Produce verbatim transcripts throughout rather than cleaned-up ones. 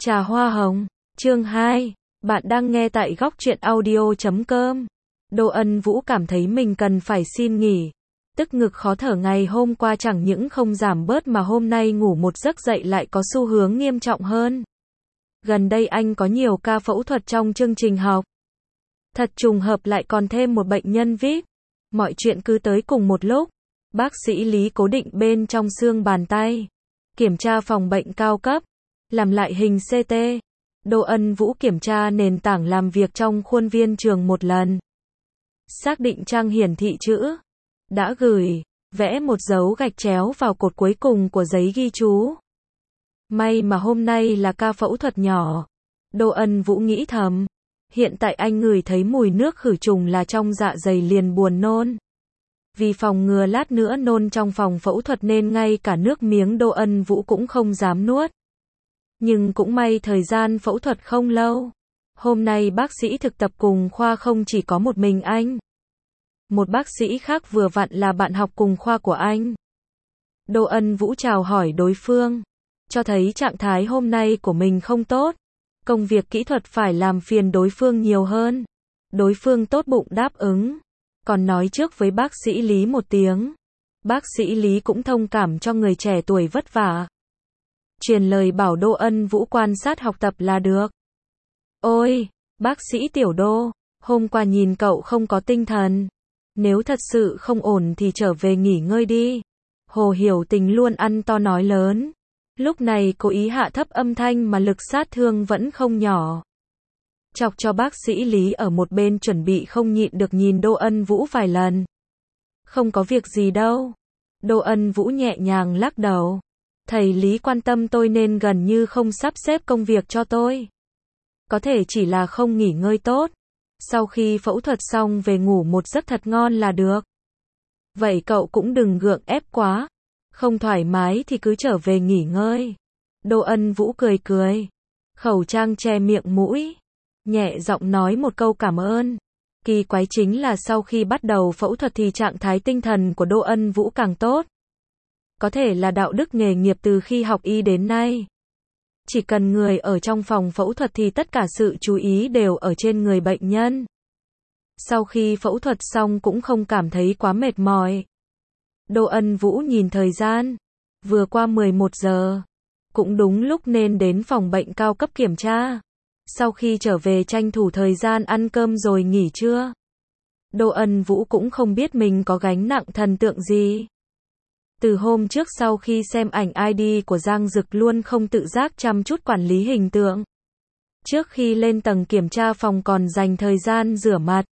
Trà hoa hồng, chương hai, bạn đang nghe tại góc truyện audio chấm com. Đỗ Ân Vũ cảm thấy mình cần phải xin nghỉ. Tức ngực khó thở ngày hôm qua chẳng những không giảm bớt mà hôm nay ngủ một giấc dậy lại có xu hướng nghiêm trọng hơn. Gần đây anh có nhiều ca phẫu thuật trong chương trình học. Thật trùng hợp lại còn thêm một bệnh nhân vi ai pi. Mọi chuyện cứ tới cùng một lúc. Bác sĩ Lý cố định bên trong xương bàn tay. Kiểm tra phòng bệnh cao cấp. Làm lại hình xê tê. Đỗ Ân Vũ kiểm tra nền tảng làm việc trong khuôn viên trường một lần. Xác định trang hiển thị chữ. Đã gửi. Vẽ một dấu gạch chéo vào cột cuối cùng của giấy ghi chú. May mà hôm nay là ca phẫu thuật nhỏ. Đỗ Ân Vũ nghĩ thầm. Hiện tại anh ngửi thấy mùi nước khử trùng là trong dạ dày liền buồn nôn. Vì phòng ngừa lát nữa nôn trong phòng phẫu thuật nên ngay cả nước miếng Đỗ Ân Vũ cũng không dám nuốt. Nhưng cũng may thời gian phẫu thuật không lâu. Hôm nay bác sĩ thực tập cùng khoa không chỉ có một mình anh. Một bác sĩ khác vừa vặn là bạn học cùng khoa của anh. Đỗ Ân Vũ chào hỏi đối phương. Cho thấy trạng thái hôm nay của mình không tốt. Công việc kỹ thuật phải làm phiền đối phương nhiều hơn. Đối phương tốt bụng đáp ứng. Còn nói trước với bác sĩ Lý một tiếng. Bác sĩ Lý cũng thông cảm cho người trẻ tuổi vất vả. Truyền lời bảo Đỗ Ân Vũ quan sát học tập là được. Ôi, bác sĩ Tiểu Đô, hôm qua nhìn cậu không có tinh thần. Nếu thật sự không ổn thì trở về nghỉ ngơi đi. Hồ Hiểu Tình luôn ăn to nói lớn. Lúc này cố ý hạ thấp âm thanh mà lực sát thương vẫn không nhỏ. Chọc cho bác sĩ Lý ở một bên chuẩn bị không nhịn được nhìn Đỗ Ân Vũ vài lần. Không có việc gì đâu. Đỗ Ân Vũ nhẹ nhàng lắc đầu. Thầy Lý quan tâm tôi nên gần như không sắp xếp công việc cho tôi. Có thể chỉ là không nghỉ ngơi tốt. Sau khi phẫu thuật xong về ngủ một giấc thật ngon là được. Vậy cậu cũng đừng gượng ép quá. Không thoải mái thì cứ trở về nghỉ ngơi. Đỗ Ân Vũ cười cười. Khẩu trang che miệng mũi. Nhẹ giọng nói một câu cảm ơn. Kỳ quái chính là sau khi bắt đầu phẫu thuật thì trạng thái tinh thần của Đỗ Ân Vũ càng tốt. Có thể là đạo đức nghề nghiệp từ khi học y đến nay. Chỉ cần người ở trong phòng phẫu thuật thì tất cả sự chú ý đều ở trên người bệnh nhân. Sau khi phẫu thuật xong cũng không cảm thấy quá mệt mỏi. Đỗ Ân Vũ nhìn thời gian. Vừa qua mười một giờ. Cũng đúng lúc nên đến phòng bệnh cao cấp kiểm tra. Sau khi trở về tranh thủ thời gian ăn cơm rồi nghỉ trưa. Đỗ Ân Vũ cũng không biết mình có gánh nặng thần tượng gì. Từ hôm trước sau khi xem ảnh i đê của Giang Dực luôn không tự giác chăm chút quản lý hình tượng. Trước khi lên tầng kiểm tra phòng còn dành thời gian rửa mặt.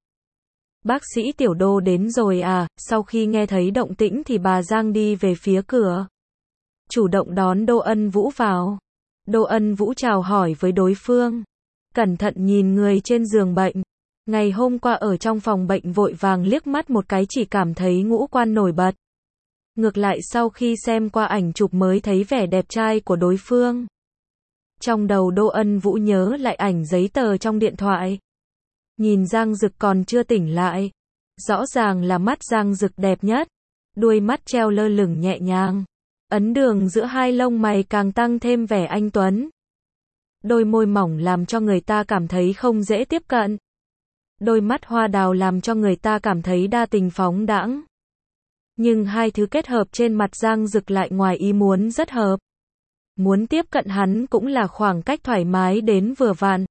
Bác sĩ Tiểu Đô đến rồi à, sau khi nghe thấy động tĩnh thì bà Giang đi về phía cửa. Chủ động đón Đỗ Ân Vũ vào. Đỗ Ân Vũ chào hỏi với đối phương. Cẩn thận nhìn người trên giường bệnh. Ngày hôm qua ở trong phòng bệnh vội vàng liếc mắt một cái chỉ cảm thấy ngũ quan nổi bật. Ngược lại sau khi xem qua ảnh chụp mới thấy vẻ đẹp trai của đối phương. Trong đầu Đỗ Ân Vũ nhớ lại ảnh giấy tờ trong điện thoại. Nhìn Giang Dực còn chưa tỉnh lại. Rõ ràng là mắt Giang Dực đẹp nhất. Đuôi mắt treo lơ lửng nhẹ nhàng. Ấn đường giữa hai lông mày càng tăng thêm vẻ anh tuấn. Đôi môi mỏng làm cho người ta cảm thấy không dễ tiếp cận. Đôi mắt hoa đào làm cho người ta cảm thấy đa tình phóng đãng. Nhưng hai thứ kết hợp trên mặt Giang Dực lại ngoài ý muốn rất hợp. Muốn tiếp cận hắn cũng là khoảng cách thoải mái đến vừa vặn.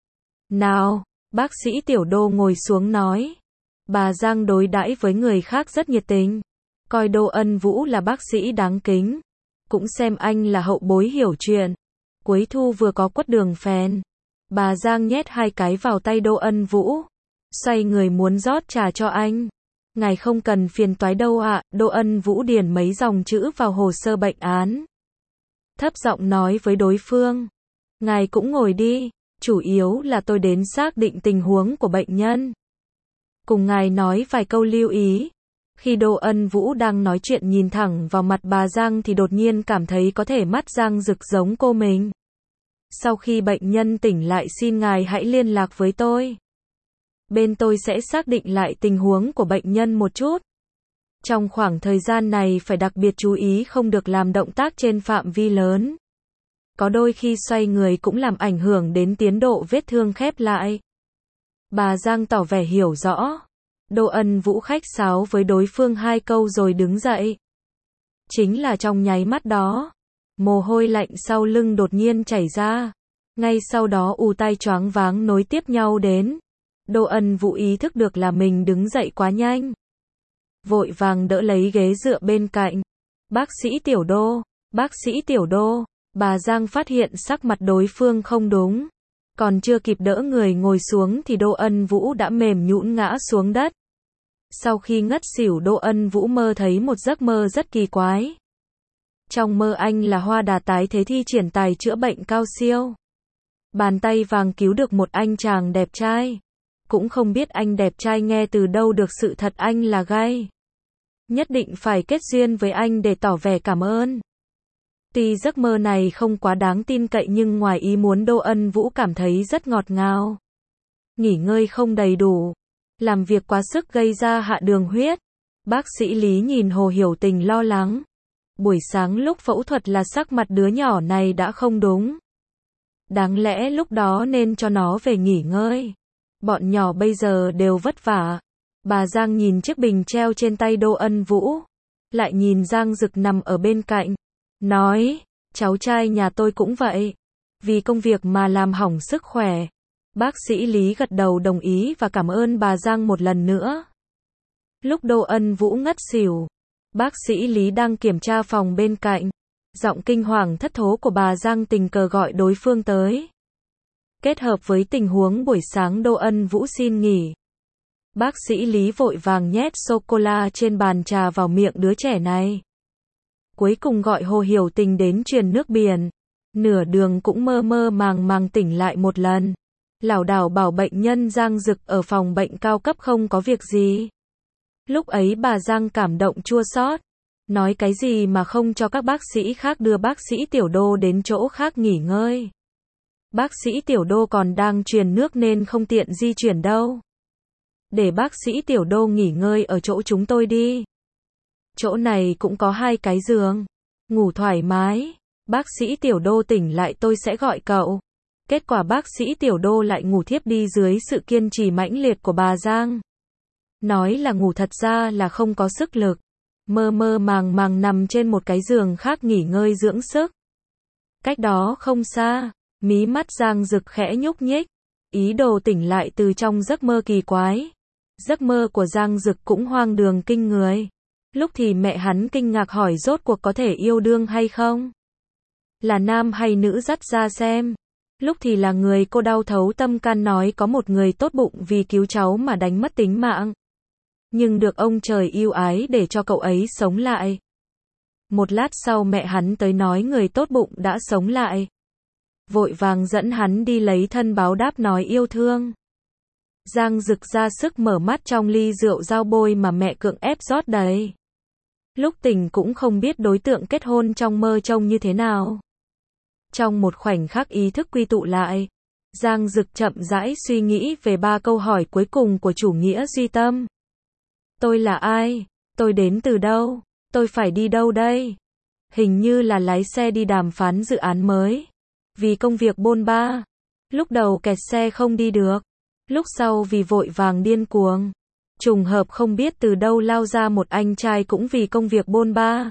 Nào, bác sĩ Tiểu Đô ngồi xuống nói. Bà Giang đối đãi với người khác rất nhiệt tình. Coi Đỗ Ân Vũ là bác sĩ đáng kính. Cũng xem anh là hậu bối hiểu chuyện. Cuối thu vừa có quất đường phèn. Bà Giang nhét hai cái vào tay Đỗ Ân Vũ. Xoay người muốn rót trà cho anh. Ngài không cần phiền toái đâu ạ. Đỗ Ân Vũ điền mấy dòng chữ vào hồ sơ bệnh án. Thấp giọng nói với đối phương. Ngài cũng ngồi đi. Chủ yếu là tôi đến xác định tình huống của bệnh nhân. Cùng ngài nói vài câu lưu ý. Khi Đỗ Ân Vũ đang nói chuyện nhìn thẳng vào mặt bà Giang thì đột nhiên cảm thấy có thể mắt Giang Dực giống cô mình. Sau khi bệnh nhân tỉnh lại xin ngài hãy liên lạc với tôi. Bên tôi sẽ xác định lại tình huống của bệnh nhân một chút. Trong khoảng thời gian này phải đặc biệt chú ý không được làm động tác trên phạm vi lớn. có đôi khi xoay người cũng làm ảnh hưởng đến tiến độ vết thương khép lại. Bà Giang tỏ vẻ hiểu rõ. Đô Ân Vũ khách sáo với đối phương hai câu rồi đứng dậy. Chính là trong nháy mắt đó, mồ hôi lạnh sau lưng đột nhiên chảy ra. Ngay sau đó ù tai choáng váng nối tiếp nhau đến. Đô Ân Vũ ý thức được là mình đứng dậy quá nhanh. Vội vàng đỡ lấy ghế dựa bên cạnh. Bác sĩ Tiểu Đô, bác sĩ Tiểu Đô, bà Giang phát hiện sắc mặt đối phương không đúng. Còn chưa kịp đỡ người ngồi xuống thì Đô Ân Vũ đã mềm nhũn ngã xuống đất. Sau khi ngất xỉu, Đô Ân Vũ mơ thấy một giấc mơ rất kỳ quái. Trong mơ anh là Hoa Đà tái thế thi triển tài chữa bệnh cao siêu. Bàn tay vàng cứu được một anh chàng đẹp trai. Cũng không biết anh đẹp trai nghe từ đâu được sự thật anh là gay. Nhất định phải kết duyên với anh để tỏ vẻ cảm ơn. Tuy giấc mơ này không quá đáng tin cậy nhưng ngoài ý muốn Đô Ân Vũ cảm thấy rất ngọt ngào. Nghỉ ngơi không đầy đủ, làm việc quá sức gây ra hạ đường huyết. Bác sĩ Lý nhìn Hồ Hiểu Tình lo lắng. Buổi sáng lúc phẫu thuật là sắc mặt đứa nhỏ này đã không đúng. Đáng lẽ lúc đó nên cho nó về nghỉ ngơi. Bọn nhỏ bây giờ đều vất vả. Bà Giang nhìn chiếc bình treo trên tay Đô Ân Vũ. Lại nhìn Giang Dực nằm ở bên cạnh. Nói, cháu trai nhà tôi cũng vậy. Vì công việc mà làm hỏng sức khỏe. Bác sĩ Lý gật đầu đồng ý và cảm ơn bà Giang một lần nữa. Lúc Đô Ân Vũ ngất xỉu, bác sĩ Lý đang kiểm tra phòng bên cạnh. Giọng kinh hoàng thất thố của bà Giang tình cờ gọi đối phương tới. Kết hợp với tình huống buổi sáng Đô Ân Vũ xin nghỉ. Bác sĩ Lý vội vàng nhét sô-cô-la trên bàn trà vào miệng đứa trẻ này. Cuối cùng gọi Hồ Hiểu Tình đến truyền nước biển. Nửa đường cũng mơ mơ màng màng tỉnh lại một lần. Lảo đảo bảo bệnh nhân Giang Dực ở phòng bệnh cao cấp không có việc gì. Lúc ấy bà Giang cảm động chua xót. Nói cái gì mà không cho các bác sĩ khác đưa bác sĩ Tiểu Đô đến chỗ khác nghỉ ngơi. Bác sĩ Tiểu Đô còn đang truyền nước nên không tiện di chuyển đâu. Để bác sĩ Tiểu Đô nghỉ ngơi ở chỗ chúng tôi đi. Chỗ này cũng có hai cái giường. Ngủ thoải mái. Bác sĩ Tiểu Đô tỉnh lại tôi sẽ gọi cậu. Kết quả bác sĩ Tiểu Đô lại ngủ thiếp đi dưới sự kiên trì mãnh liệt của bà Giang. Nói là ngủ thật ra là không có sức lực. Mơ mơ màng màng nằm trên một cái giường khác nghỉ ngơi dưỡng sức. Cách đó không xa, mí mắt Giang Dực khẽ nhúc nhích. Ý đồ tỉnh lại từ trong giấc mơ kỳ quái. Giấc mơ của Giang Dực cũng hoang đường kinh người. Lúc thì mẹ hắn kinh ngạc hỏi rốt cuộc có thể yêu đương hay không? Là nam hay nữ dắt ra xem. Lúc thì là người cô đau thấu tâm can nói có một người tốt bụng vì cứu cháu mà đánh mất tính mạng. Nhưng được ông trời yêu ái để cho cậu ấy sống lại. Một lát sau mẹ hắn tới nói người tốt bụng đã sống lại. Vội vàng dẫn hắn đi lấy thân báo đáp nói yêu thương. Giang Dực ra sức mở mắt trong ly rượu dao bôi mà mẹ cưỡng ép rót đầy. Lúc tỉnh cũng không biết đối tượng kết hôn trong mơ trông như thế nào. Trong một khoảnh khắc ý thức quy tụ lại, Giang Dực chậm rãi suy nghĩ về ba câu hỏi cuối cùng của chủ nghĩa duy tâm. Tôi là ai? Tôi đến từ đâu? Tôi phải đi đâu đây? Hình như là lái xe đi đàm phán dự án mới. Vì công việc bôn ba. Lúc đầu kẹt xe không đi được. Lúc sau vì vội vàng điên cuồng. Trùng hợp không biết từ đâu lao ra một anh trai cũng vì công việc bôn ba.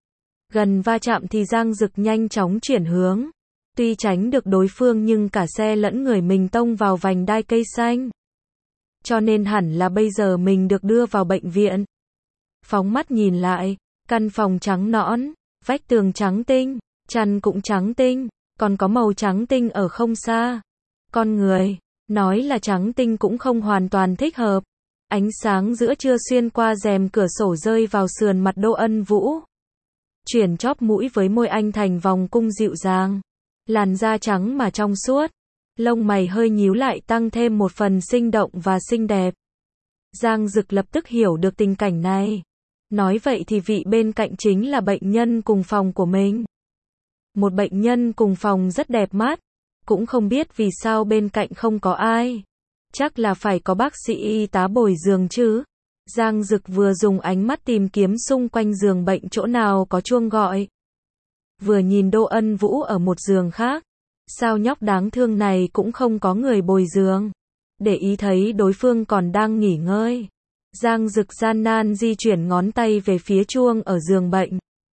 Gần va chạm thì Giang Dực nhanh chóng chuyển hướng. Tuy tránh được đối phương nhưng cả xe lẫn người mình tông vào vành đai cây xanh. Cho nên hẳn là bây giờ mình được đưa vào bệnh viện. Phóng mắt nhìn lại, căn phòng trắng nõn, vách tường trắng tinh, chăn cũng trắng tinh, còn có màu trắng tinh ở không xa. Con người, nói là trắng tinh cũng không hoàn toàn thích hợp. Ánh sáng giữa trưa xuyên qua rèm cửa sổ rơi vào sườn mặt Đô Ân Vũ. Chuyển chóp mũi với môi anh thành vòng cung dịu dàng. Làn da trắng mà trong suốt. Lông mày hơi nhíu lại tăng thêm một phần sinh động và xinh đẹp. Giang Dực lập tức hiểu được tình cảnh này. Nói vậy thì vị bên cạnh chính là bệnh nhân cùng phòng của mình. Một bệnh nhân cùng phòng rất đẹp mắt. Cũng không biết vì sao bên cạnh không có ai. Chắc là phải có bác sĩ y tá bồi giường chứ. Giang Dực vừa dùng ánh mắt tìm kiếm xung quanh giường bệnh chỗ nào có chuông gọi. vừa nhìn Đỗ Ân Vũ ở một giường khác. Sao nhóc đáng thương này cũng không có người bồi giường. Để ý thấy đối phương còn đang nghỉ ngơi. Giang Dực gian nan di chuyển ngón tay về phía chuông ở giường bệnh.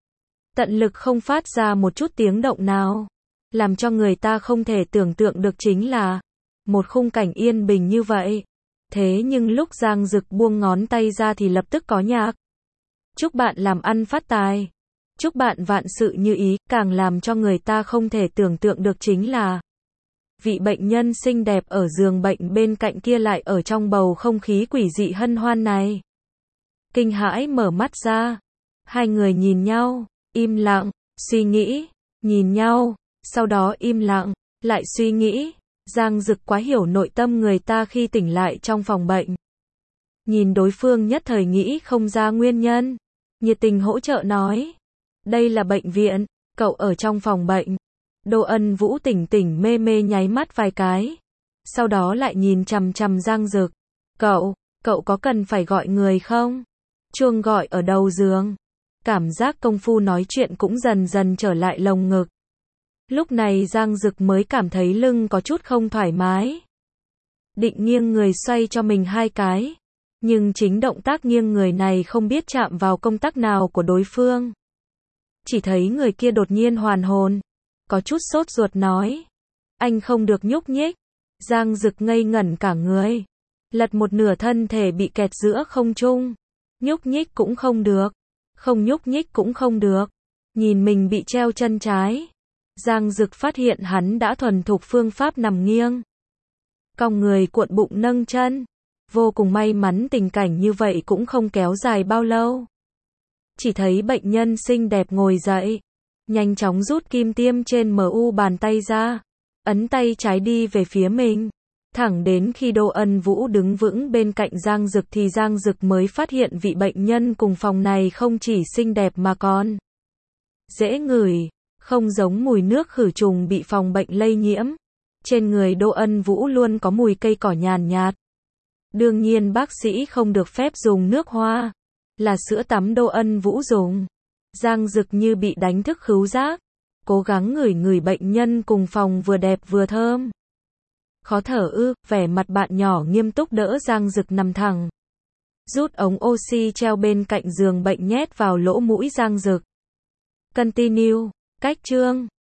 Tận lực không phát ra một chút tiếng động nào. Làm cho người ta không thể tưởng tượng được chính là một khung cảnh yên bình như vậy. Thế nhưng lúc Giang Dực buông ngón tay ra thì lập tức có nhạc. Chúc bạn làm ăn phát tài. Chúc bạn vạn sự như ý. Càng làm cho người ta không thể tưởng tượng được chính là vị bệnh nhân xinh đẹp ở giường bệnh bên cạnh kia lại ở trong bầu không khí quỷ dị hân hoan này. Kinh hãi mở mắt ra. Hai người nhìn nhau, im lặng, suy nghĩ, nhìn nhau, sau đó im lặng, lại suy nghĩ. Giang Dực quá hiểu nội tâm người ta khi tỉnh lại trong phòng bệnh. Nhìn đối phương nhất thời nghĩ không ra nguyên nhân. Nhiệt tình hỗ trợ nói. Đây là bệnh viện, cậu ở trong phòng bệnh. Đỗ Ân Vũ tỉnh tỉnh mê mê nháy mắt vài cái. Sau đó lại nhìn chằm chằm Giang Dực. Cậu, cậu có cần phải gọi người không? Chuông gọi ở đầu giường. Cảm giác công phu nói chuyện cũng dần dần trở lại lồng ngực. Lúc này Giang Dực mới cảm thấy lưng có chút không thoải mái. Định nghiêng người xoay cho mình hai cái. Nhưng chính động tác nghiêng người này không biết chạm vào công tắc nào của đối phương. Chỉ thấy người kia đột nhiên hoàn hồn. Có chút sốt ruột nói. Anh không được nhúc nhích. Giang Dực ngây ngẩn cả người. Lật một nửa thân thể bị kẹt giữa không trung. Nhúc nhích cũng không được. Không nhúc nhích cũng không được. Nhìn mình bị treo chân trái. Giang Dực phát hiện hắn đã thuần thục phương pháp nằm nghiêng. Cong người cuộn bụng nâng chân. Vô cùng may mắn tình cảnh như vậy cũng không kéo dài bao lâu. Chỉ thấy bệnh nhân xinh đẹp ngồi dậy. Nhanh chóng rút kim tiêm trên em u bàn tay ra. Ấn tay trái đi về phía mình. Thẳng đến khi Đỗ Ân Vũ đứng vững bên cạnh Giang Dực thì Giang Dực mới phát hiện vị bệnh nhân cùng phòng này không chỉ xinh đẹp mà còn dễ ngửi. Không giống mùi nước khử trùng bị phòng bệnh lây nhiễm. Trên người Đỗ Ân Vũ luôn có mùi cây cỏ nhàn nhạt. Đương nhiên bác sĩ không được phép dùng nước hoa. Là sữa tắm Đỗ Ân Vũ dùng. Giang Dực như bị đánh thức khứu giác. Cố gắng ngửi ngửi bệnh nhân cùng phòng vừa đẹp vừa thơm. Khó thở ư, vẻ mặt bạn nhỏ nghiêm túc đỡ Giang Dực nằm thẳng. Rút ống oxy treo bên cạnh giường bệnh nhét vào lỗ mũi Giang Dực. Continue. Cách chương